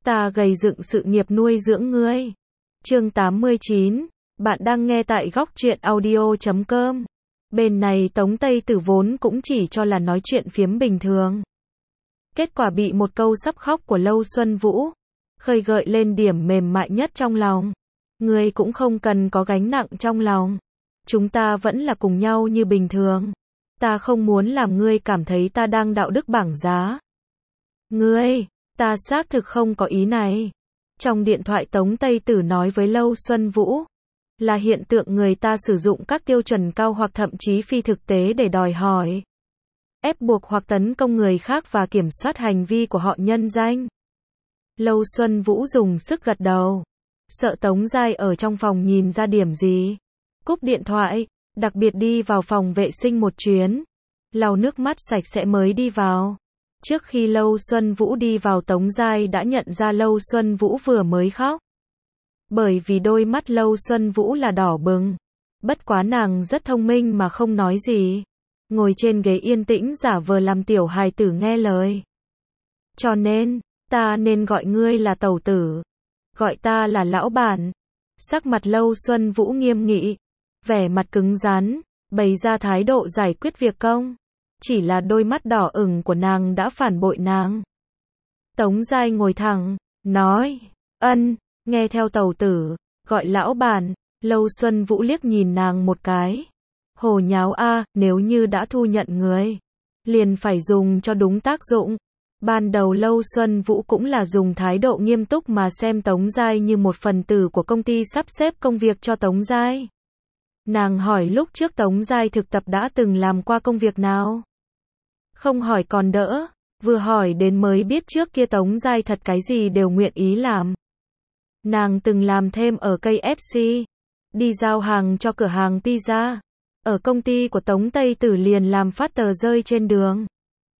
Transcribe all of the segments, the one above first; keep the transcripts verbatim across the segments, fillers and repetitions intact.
Ta gầy dựng sự nghiệp nuôi dưỡng ngươi. Chương tám mươi chín, bạn đang nghe tại góc truyện audio chấm com. Bên này Tống Tây Tử vốn cũng chỉ cho là nói chuyện phiếm bình thường. Kết quả bị một câu sắp khóc của Lâu Xuân Vũ khơi gợi lên điểm mềm mại nhất trong lòng. Ngươi cũng không cần có gánh nặng trong lòng. Chúng ta vẫn là cùng nhau như bình thường. Ta không muốn làm ngươi cảm thấy ta đang đạo đức bảng giá. Ngươi, ta xác thực không có ý này. Trong điện thoại Tống Tây Tử nói với Lâu Xuân Vũ, là hiện tượng người ta sử dụng các tiêu chuẩn cao hoặc thậm chí phi thực tế để đòi hỏi, ép buộc hoặc tấn công người khác và kiểm soát hành vi của họ nhân danh. Lâu Xuân Vũ dùng sức gật đầu. Sợ Tống Giai ở trong phòng nhìn ra điểm gì. Cúp điện thoại, đặc biệt đi vào phòng vệ sinh một chuyến. Lau nước mắt sạch sẽ mới đi vào. Trước khi Lâu Xuân Vũ đi vào, Tống Giai đã nhận ra Lâu Xuân Vũ vừa mới khóc. Bởi vì đôi mắt Lâu Xuân Vũ là đỏ bừng. Bất quá nàng rất thông minh mà không nói gì. Ngồi trên ghế yên tĩnh giả vờ làm tiểu hài tử nghe lời. Cho nên, ta nên gọi ngươi là tẩu tử. Gọi ta là lão bản. Sắc mặt Lâu Xuân Vũ nghiêm nghị. Vẻ mặt cứng rắn, bày ra thái độ giải quyết việc công. Chỉ là đôi mắt đỏ ửng của nàng đã phản bội nàng. Tống Giai ngồi thẳng, nói, ân, nghe theo tẩu tử, gọi lão bản. Lâu Xuân Vũ liếc nhìn nàng một cái. Hồ nháo a, nếu như đã thu nhận người, liền phải dùng cho đúng tác dụng. Ban đầu Lâu Xuân Vũ cũng là dùng thái độ nghiêm túc mà xem Tống Giai như một phần tử của công ty sắp xếp công việc cho Tống Giai. Nàng hỏi lúc trước Tống Giai thực tập đã từng làm qua công việc nào? Không hỏi còn đỡ, vừa hỏi đến mới biết trước kia Tống Giai thật cái gì đều nguyện ý làm. Nàng từng làm thêm ở ca ép xê, đi giao hàng cho cửa hàng pizza. Ở công ty của Tống Tây Tử liền làm phát tờ rơi trên đường.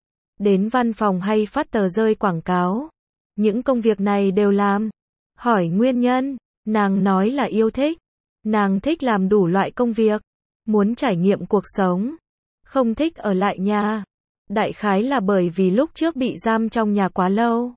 Đến văn phòng hay phát tờ rơi quảng cáo. Những công việc này đều làm. Hỏi nguyên nhân, nàng nói là yêu thích. Nàng thích làm đủ loại công việc, muốn trải nghiệm cuộc sống, không thích ở lại nhà. Đại khái là bởi vì lúc trước bị giam trong nhà quá lâu.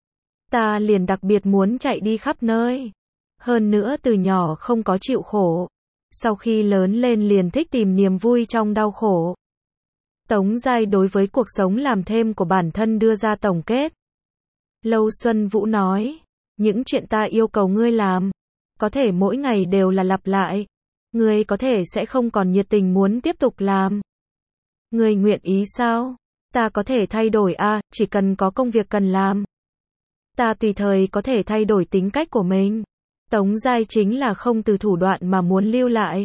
Ta liền đặc biệt muốn chạy đi khắp nơi. Hơn nữa từ nhỏ không có chịu khổ. Sau khi lớn lên liền thích tìm niềm vui trong đau khổ. Tống Giai đối với cuộc sống làm thêm của bản thân đưa ra tổng kết. Lâu Xuân Vũ nói, những chuyện ta yêu cầu ngươi làm, có thể mỗi ngày đều là lặp lại. Ngươi có thể sẽ không còn nhiệt tình muốn tiếp tục làm. Ngươi nguyện ý sao? Ta có thể thay đổi a, à, chỉ cần có công việc cần làm. Ta tùy thời có thể thay đổi tính cách của mình. Tống Giai chính là không từ thủ đoạn mà muốn lưu lại.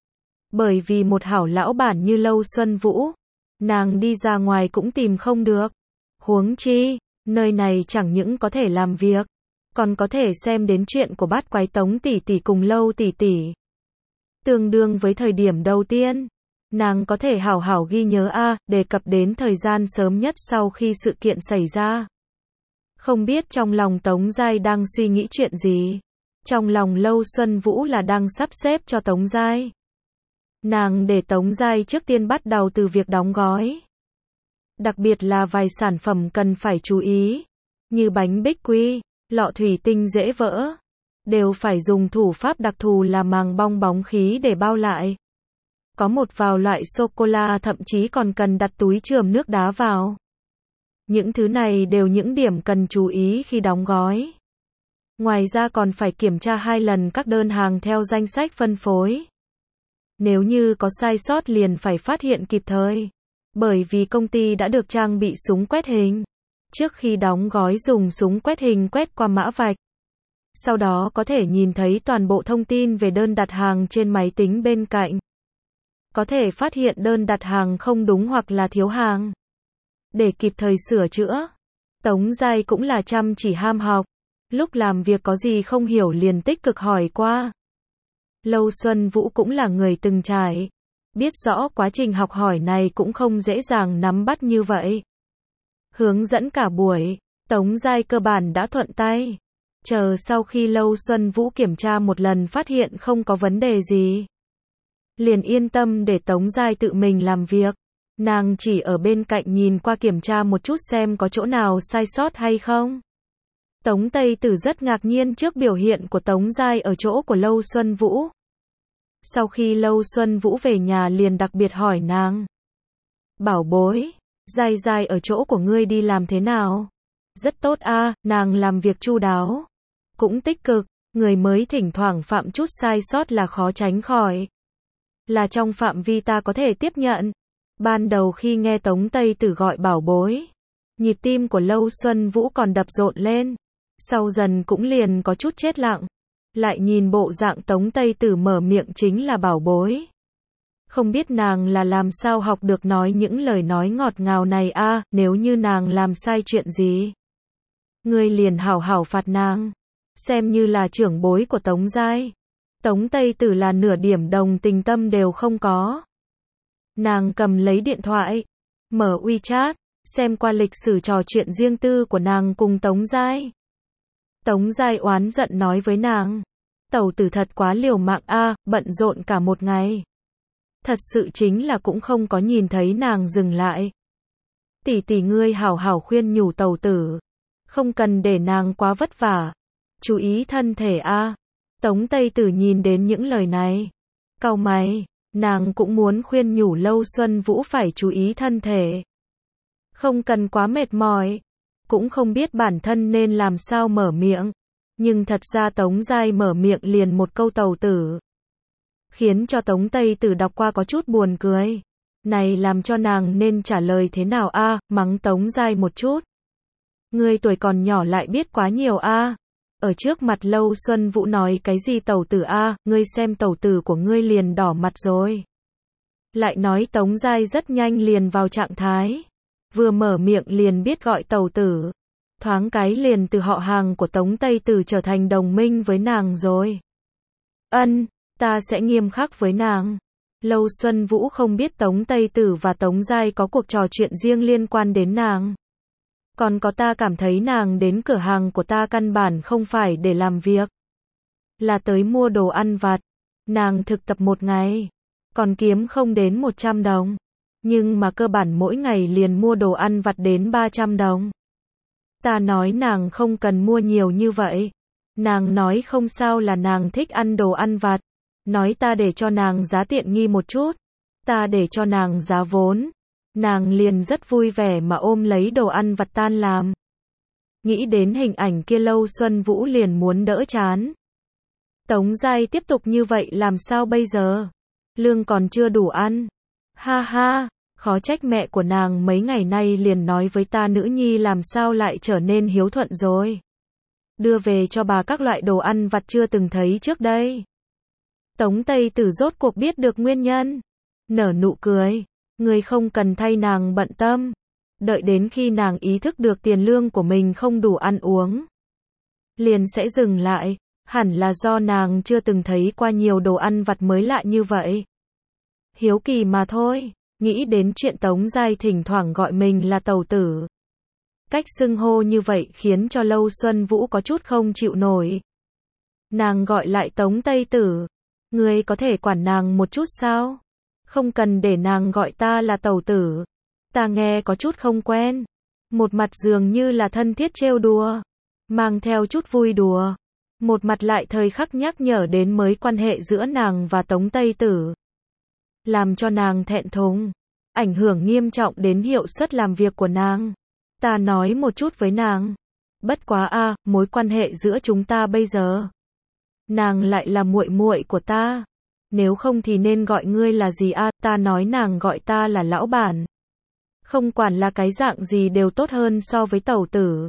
Bởi vì một hảo lão bản như Lâu Xuân Vũ, nàng đi ra ngoài cũng tìm không được. Huống chi, nơi này chẳng những có thể làm việc, còn có thể xem đến chuyện của bát quái Tống tỷ tỷ cùng Lâu tỷ tỷ. Tương đương với thời điểm đầu tiên, nàng có thể hảo hảo ghi nhớ a, à, đề cập đến thời gian sớm nhất sau khi sự kiện xảy ra. Không biết trong lòng Tống Giai đang suy nghĩ chuyện gì. Trong lòng Lâu Xuân Vũ là đang sắp xếp cho Tống Giai. Nàng để Tống Giai trước tiên bắt đầu từ việc đóng gói. Đặc biệt là vài sản phẩm cần phải chú ý, như bánh bích quy, lọ thủy tinh dễ vỡ, đều phải dùng thủ pháp đặc thù là màng bong bóng khí để bao lại. Có một vài loại sô-cô-la thậm chí còn cần đặt túi chườm nước đá vào. Những thứ này đều những điểm cần chú ý khi đóng gói. Ngoài ra còn phải kiểm tra hai lần các đơn hàng theo danh sách phân phối. Nếu như có sai sót liền phải phát hiện kịp thời. Bởi vì công ty đã được trang bị súng quét hình. Trước khi đóng gói dùng súng quét hình quét qua mã vạch. Sau đó có thể nhìn thấy toàn bộ thông tin về đơn đặt hàng trên máy tính bên cạnh. Có thể phát hiện đơn đặt hàng không đúng hoặc là thiếu hàng, để kịp thời sửa chữa. Tống Giai cũng là chăm chỉ ham học. Lúc làm việc có gì không hiểu liền tích cực hỏi qua. Lâu Xuân Vũ cũng là người từng trải. Biết rõ quá trình học hỏi này cũng không dễ dàng nắm bắt như vậy. Hướng dẫn cả buổi, Tống Giai cơ bản đã thuận tay. Chờ sau khi Lâu Xuân Vũ kiểm tra một lần phát hiện không có vấn đề gì, liền yên tâm để Tống Giai tự mình làm việc. Nàng chỉ ở bên cạnh nhìn qua kiểm tra một chút xem có chỗ nào sai sót hay không. Tống Tây Tử rất ngạc nhiên trước biểu hiện của Tống Giai ở chỗ của Lâu Xuân Vũ. Sau khi Lâu Xuân Vũ về nhà liền đặc biệt hỏi nàng. Bảo bối, Giai Giai ở chỗ của ngươi đi làm thế nào? Rất tốt a, nàng làm việc chu đáo. Cũng tích cực, người mới thỉnh thoảng phạm chút sai sót là khó tránh khỏi. Là trong phạm vi ta có thể tiếp nhận. Ban đầu khi nghe Tống Tây Tử gọi bảo bối, nhịp tim của Lâu Xuân Vũ còn đập rộn lên. Sau dần cũng liền có chút chết lặng. Lại nhìn bộ dạng Tống Tây Tử mở miệng chính là bảo bối. Không biết nàng là làm sao học được nói những lời nói ngọt ngào này a, à, nếu như nàng làm sai chuyện gì, ngươi liền hảo hảo phạt nàng, xem như là trưởng bối của Tống Giai. Tống Tây Tử là nửa điểm đồng tình tâm đều không có. Nàng cầm lấy điện thoại, mở WeChat, xem qua lịch sử trò chuyện riêng tư của nàng cùng Tống Giai. Tống Giai oán giận nói với nàng, tẩu tử thật quá liều mạng a, à, bận rộn cả một ngày. Thật sự chính là cũng không có nhìn thấy nàng dừng lại. Tỷ tỷ ngươi hảo hảo khuyên nhủ tẩu tử, không cần để nàng quá vất vả, chú ý thân thể a. À. Tống Tây Tử nhìn đến những lời này, cau mày, nàng cũng muốn khuyên nhủ Lâu Xuân Vũ phải chú ý thân thể, không cần quá mệt mỏi, cũng không biết bản thân nên làm sao mở miệng, nhưng thật ra Tống Giai mở miệng liền một câu tẩu tử, khiến cho Tống Tây Tử đọc qua có chút buồn cười. Này làm cho nàng nên trả lời thế nào a, à, mắng Tống Giai một chút. Ngươi tuổi còn nhỏ lại biết quá nhiều a. À. Ở trước mặt Lâu Xuân Vũ nói cái gì tẩu tử a, à, ngươi xem tẩu tử của ngươi liền đỏ mặt rồi. Lại nói Tống Giai rất nhanh liền vào trạng thái. Vừa mở miệng liền biết gọi tẩu tử. Thoáng cái liền từ họ hàng của Tống Tây Tử trở thành đồng minh với nàng rồi. Ân, ta sẽ nghiêm khắc với nàng. Lâu Xuân Vũ không biết Tống Tây Tử và Tống Giai có cuộc trò chuyện riêng liên quan đến nàng. Còn có ta cảm thấy nàng đến cửa hàng của ta căn bản không phải để làm việc. Là tới mua đồ ăn vặt. Nàng thực tập một ngày, còn kiếm không đến một trăm đồng. Nhưng mà cơ bản mỗi ngày liền mua đồ ăn vặt đến ba trăm đồng. Ta nói nàng không cần mua nhiều như vậy. Nàng nói không sao là nàng thích ăn đồ ăn vặt. Nói ta để cho nàng giá tiện nghi một chút. Ta để cho nàng giá vốn. Nàng liền rất vui vẻ mà ôm lấy đồ ăn vặt tan làm. Nghĩ đến hình ảnh kia Lâu Xuân Vũ liền muốn đỡ chán. Tống Giai tiếp tục như vậy làm sao bây giờ? Lương còn chưa đủ ăn. Ha ha, khó trách mẹ của nàng mấy ngày nay liền nói với ta nữ nhi làm sao lại trở nên hiếu thuận rồi. Đưa về cho bà các loại đồ ăn vặt chưa từng thấy trước đây. Tống Tây Tử rốt cuộc biết được nguyên nhân. Nở nụ cười. Người không cần thay nàng bận tâm. Đợi đến khi nàng ý thức được tiền lương của mình không đủ ăn uống, liền sẽ dừng lại. Hẳn là do nàng chưa từng thấy qua nhiều đồ ăn vặt mới lạ như vậy. Hiếu kỳ mà thôi. Nghĩ đến chuyện Tống Giai thỉnh thoảng gọi mình là tẩu tử. Cách xưng hô như vậy khiến cho Lâu Xuân Vũ có chút không chịu nổi. Nàng gọi lại Tống Tây Tử. Ngươi có thể quản nàng một chút sao? Không cần để nàng gọi ta là tẩu tử. Ta nghe có chút không quen. Một mặt dường như là thân thiết trêu đùa, mang theo chút vui đùa. Một mặt lại thời khắc nhắc nhở đến mối quan hệ giữa nàng và Tống Tây Tử. Làm cho nàng thẹn thùng. Ảnh hưởng nghiêm trọng đến hiệu suất làm việc của nàng. Ta nói một chút với nàng. Bất quá a, à, mối quan hệ giữa chúng ta bây giờ. Nàng lại là muội muội của ta. Nếu không thì nên gọi ngươi là gì a, à, ta nói nàng gọi ta là lão bản. Không quản là cái dạng gì đều tốt hơn so với tẩu tử.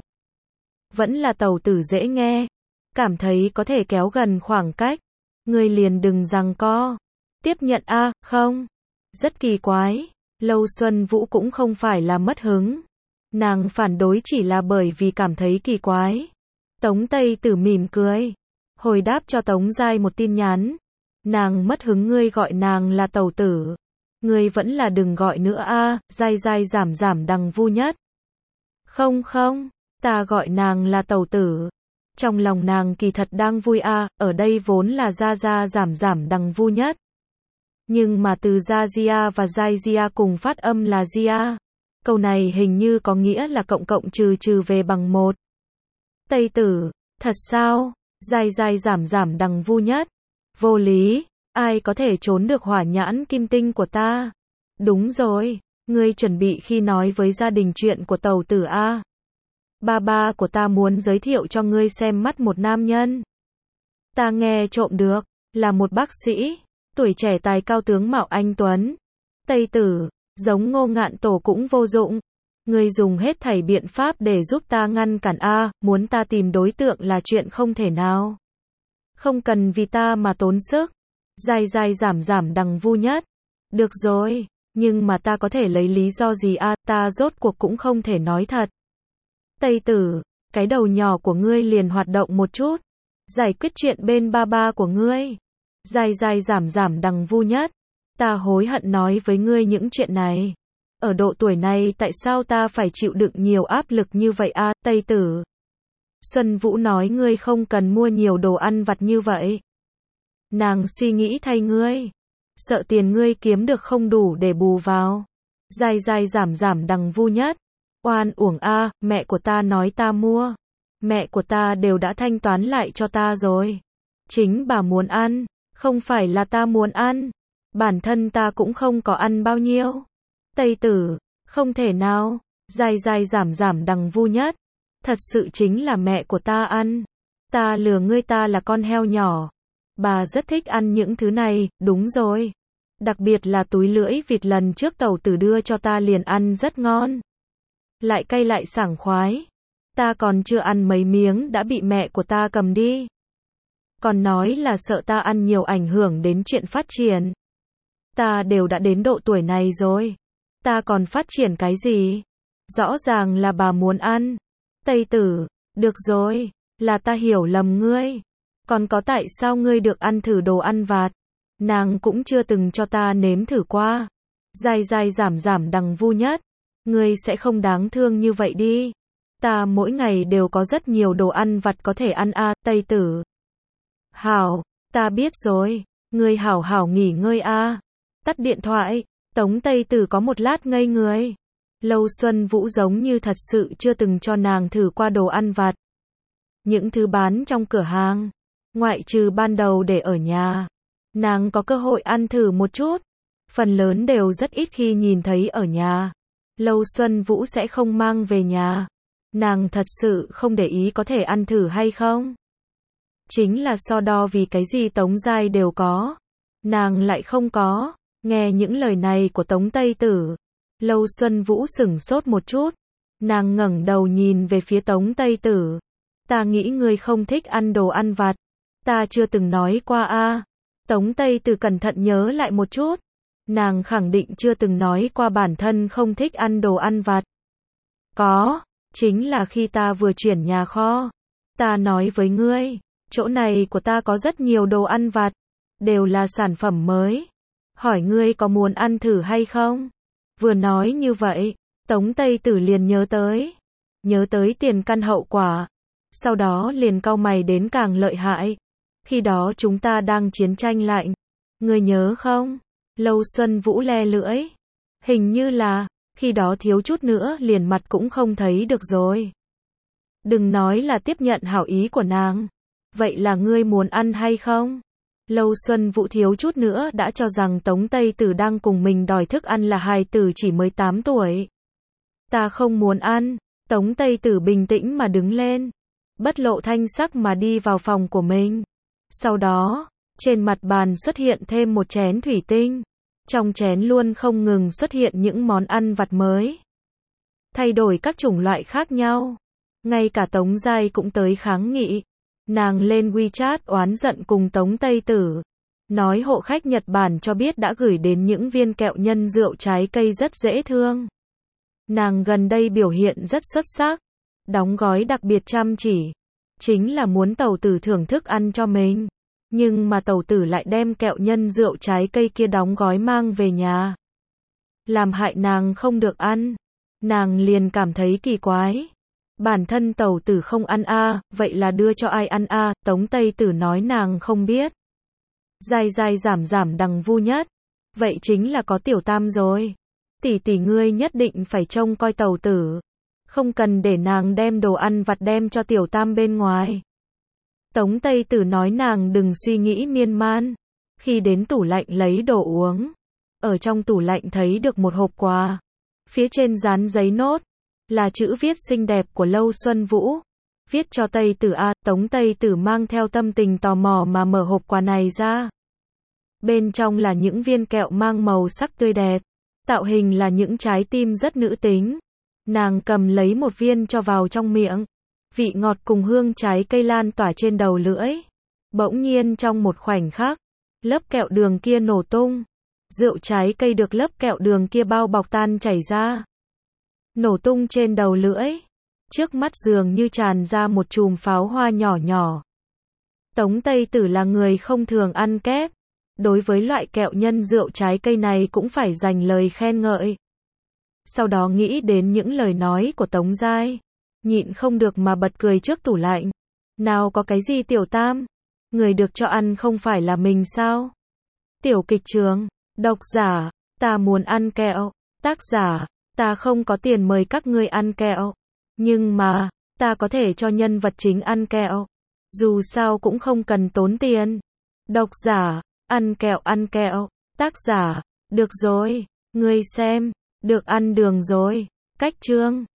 Vẫn là tẩu tử dễ nghe. Cảm thấy có thể kéo gần khoảng cách. Ngươi liền đừng giằng co. Tiếp nhận a, à, không. Rất kỳ quái. Lâu Xuân Vũ cũng không phải là mất hứng. Nàng phản đối chỉ là bởi vì cảm thấy kỳ quái. Tống Tây Tử mỉm cười. Hồi đáp cho Tống Giai một tin nhắn. Nàng mất hứng ngươi gọi nàng là tẩu tử. Ngươi vẫn là đừng gọi nữa a, à, Giai Giai giảm giảm đằng vu nhất. Không không, ta gọi nàng là tẩu tử. Trong lòng nàng kỳ thật đang vui a, à, ở đây vốn là Gia Gia giảm giảm đằng vu nhất. Nhưng mà từ Gia Gia và Giai Gia cùng phát âm là Gia. Câu này hình như có nghĩa là cộng cộng trừ trừ về bằng một. Tây tử, thật sao? Dai dai giảm giảm đằng Vu Nhất. Vô lý, ai có thể trốn được hỏa nhãn kim tinh của ta? Đúng rồi, ngươi chuẩn bị khi nói với gia đình chuyện của tàu tử a. Ba ba của ta muốn giới thiệu cho ngươi xem mắt một nam nhân. Ta nghe trộm được, là một bác sĩ, tuổi trẻ tài cao tướng mạo anh tuấn. Tây tử, giống Ngô Ngạn Tổ cũng vô dụng. Ngươi dùng hết thảy biện pháp để giúp ta ngăn cản a, muốn ta tìm đối tượng là chuyện không thể nào. Không cần vì ta mà tốn sức. Dai dai giảm giảm đằng Vu Nhất. Được rồi, nhưng mà ta có thể lấy lý do gì a, ta rốt cuộc cũng không thể nói thật. Tây tử, cái đầu nhỏ của ngươi liền hoạt động một chút. Giải quyết chuyện bên ba ba của ngươi. Dai dai giảm giảm đằng Vu Nhất. Ta hối hận nói với ngươi những chuyện này. Ở độ tuổi này tại sao ta phải chịu đựng nhiều áp lực như vậy a, Tây tử. Xuân Vũ nói ngươi không cần mua nhiều đồ ăn vặt như vậy. Nàng suy nghĩ thay ngươi. Sợ tiền ngươi kiếm được không đủ để bù vào. Dai dai giảm giảm đằng Vu Nhất. Oan uổng a, mẹ của ta nói ta mua. Mẹ của ta đều đã thanh toán lại cho ta rồi. Chính bà muốn ăn, không phải là ta muốn ăn. Bản thân ta cũng không có ăn bao nhiêu. Tây tử, không thể nào. Dai dai giảm giảm đằng Vu Nhất. Thật sự chính là mẹ của ta ăn. Ta lừa ngươi, ta là con heo nhỏ. Bà rất thích ăn những thứ này, đúng rồi. Đặc biệt là túi lưỡi vịt lần trước tàu tử đưa cho ta liền ăn rất ngon. Lại cay lại sảng khoái. Ta còn chưa ăn mấy miếng đã bị mẹ của ta cầm đi. Còn nói là sợ ta ăn nhiều ảnh hưởng đến chuyện phát triển. Ta đều đã đến độ tuổi này rồi. Ta còn phát triển cái gì? Rõ ràng là bà muốn ăn. Tây tử, được rồi, là ta hiểu lầm ngươi. Còn có tại sao ngươi được ăn thử đồ ăn vặt? Nàng cũng chưa từng cho ta nếm thử qua. Dai dai giảm giảm đằng Vu Nhất. Ngươi sẽ không đáng thương như vậy đi. Ta mỗi ngày đều có rất nhiều đồ ăn vặt có thể ăn a, Tây tử. Hảo, ta biết rồi. Ngươi hảo hảo nghỉ ngơi a. Tắt điện thoại. Tống Tây tử có một lát ngây người. Lâu Xuân Vũ giống như thật sự chưa từng cho nàng thử qua đồ ăn vặt. Những thứ bán trong cửa hàng, ngoại trừ ban đầu để ở nhà, nàng có cơ hội ăn thử một chút. Phần lớn đều rất ít khi nhìn thấy ở nhà. Lâu Xuân Vũ sẽ không mang về nhà. Nàng thật sự không để ý có thể ăn thử hay không. Chính là so đo vì cái gì Tống Giai đều có. Nàng lại không có. Nghe những lời này của Tống Tây tử. Lâu Xuân Vũ sửng sốt một chút. Nàng ngẩng đầu nhìn về phía Tống Tây tử. Ta nghĩ ngươi không thích ăn đồ ăn vặt. Ta chưa từng nói qua a. Tống Tây tử cẩn thận nhớ lại một chút. Nàng khẳng định chưa từng nói qua bản thân không thích ăn đồ ăn vặt. Có, chính là khi ta vừa chuyển nhà kho. Ta nói với ngươi, chỗ này của ta có rất nhiều đồ ăn vặt. Đều là sản phẩm mới. Hỏi ngươi có muốn ăn thử hay không? Vừa nói như vậy, Tống Tây tử liền nhớ tới. Nhớ tới tiền căn hậu quả. Sau đó liền cau mày đến càng lợi hại. Khi đó chúng ta đang chiến tranh lạnh. Ngươi nhớ không? Lâu Xuân Vũ le lưỡi. Hình như là, khi đó thiếu chút nữa liền mặt cũng không thấy được rồi. Đừng nói là tiếp nhận hảo ý của nàng. Vậy là ngươi muốn ăn hay không? Lâu Xuân Vũ thiếu chút nữa đã cho rằng Tống Tây tử đang cùng mình đòi thức ăn là hài tử chỉ mới tám tuổi. Ta không muốn ăn. Tống Tây tử bình tĩnh mà đứng lên. Bất lộ thanh sắc mà đi vào phòng của mình. Sau đó, trên mặt bàn xuất hiện thêm một chén thủy tinh. Trong chén luôn không ngừng xuất hiện những món ăn vặt mới. Thay đổi các chủng loại khác nhau. Ngay cả Tống Giai cũng tới kháng nghị. Nàng lên WeChat oán giận cùng Tống Tây tử. Nói hộ khách Nhật Bản cho biết đã gửi đến những viên kẹo nhân rượu trái cây rất dễ thương. Nàng gần đây biểu hiện rất xuất sắc. Đóng gói đặc biệt chăm chỉ. Chính là muốn tàu tử thưởng thức ăn cho mình. Nhưng mà tàu tử lại đem kẹo nhân rượu trái cây kia đóng gói mang về nhà. Làm hại nàng không được ăn. Nàng liền cảm thấy kỳ quái. Bản thân tàu tử không ăn a, vậy là đưa cho ai ăn a? Tống Tây tử nói nàng không biết. Dai dai giảm giảm đằng Vu Nhất. Vậy chính là có tiểu tam rồi. Tỷ tỷ ngươi nhất định phải trông coi tàu tử. Không cần để nàng đem đồ ăn vặt đem cho tiểu tam bên ngoài. Tống Tây Tử nói nàng đừng suy nghĩ miên man. Khi đến tủ lạnh lấy đồ uống. Ở trong tủ lạnh thấy được một hộp quà. Phía trên dán giấy nốt. Là chữ viết xinh đẹp của Lâu Xuân Vũ. Viết cho Tây Tử A. Tống Tây Tử mang theo tâm tình tò mò mà mở hộp quà này ra. Bên trong là những viên kẹo mang màu sắc tươi đẹp. Tạo hình là những trái tim rất nữ tính. Nàng cầm lấy một viên cho vào trong miệng. Vị ngọt cùng hương trái cây lan tỏa trên đầu lưỡi. Bỗng nhiên trong một khoảnh khắc, lớp kẹo đường kia nổ tung. Rượu trái cây được lớp kẹo đường kia bao bọc tan chảy ra. Nổ tung trên đầu lưỡi. Trước mắt dường như tràn ra một chùm pháo hoa nhỏ nhỏ. Tống Tây Tử là người không thường ăn kép. Đối với loại kẹo nhân rượu trái cây này cũng phải dành lời khen ngợi. Sau đó nghĩ đến những lời nói của Tống Giai. Nhịn không được mà bật cười trước tủ lạnh. Nào có cái gì tiểu tam? Người được cho ăn không phải là mình sao? Tiểu kịch trường. Độc giả. Ta muốn ăn kẹo. Tác giả. Ta không có tiền mời các ngươi ăn kẹo. Nhưng mà, ta có thể cho nhân vật chính ăn kẹo. Dù sao cũng không cần tốn tiền. Độc giả. Ăn kẹo ăn kẹo. Tác giả. Được rồi. Ngươi xem. Được ăn đường rồi. Cách chương.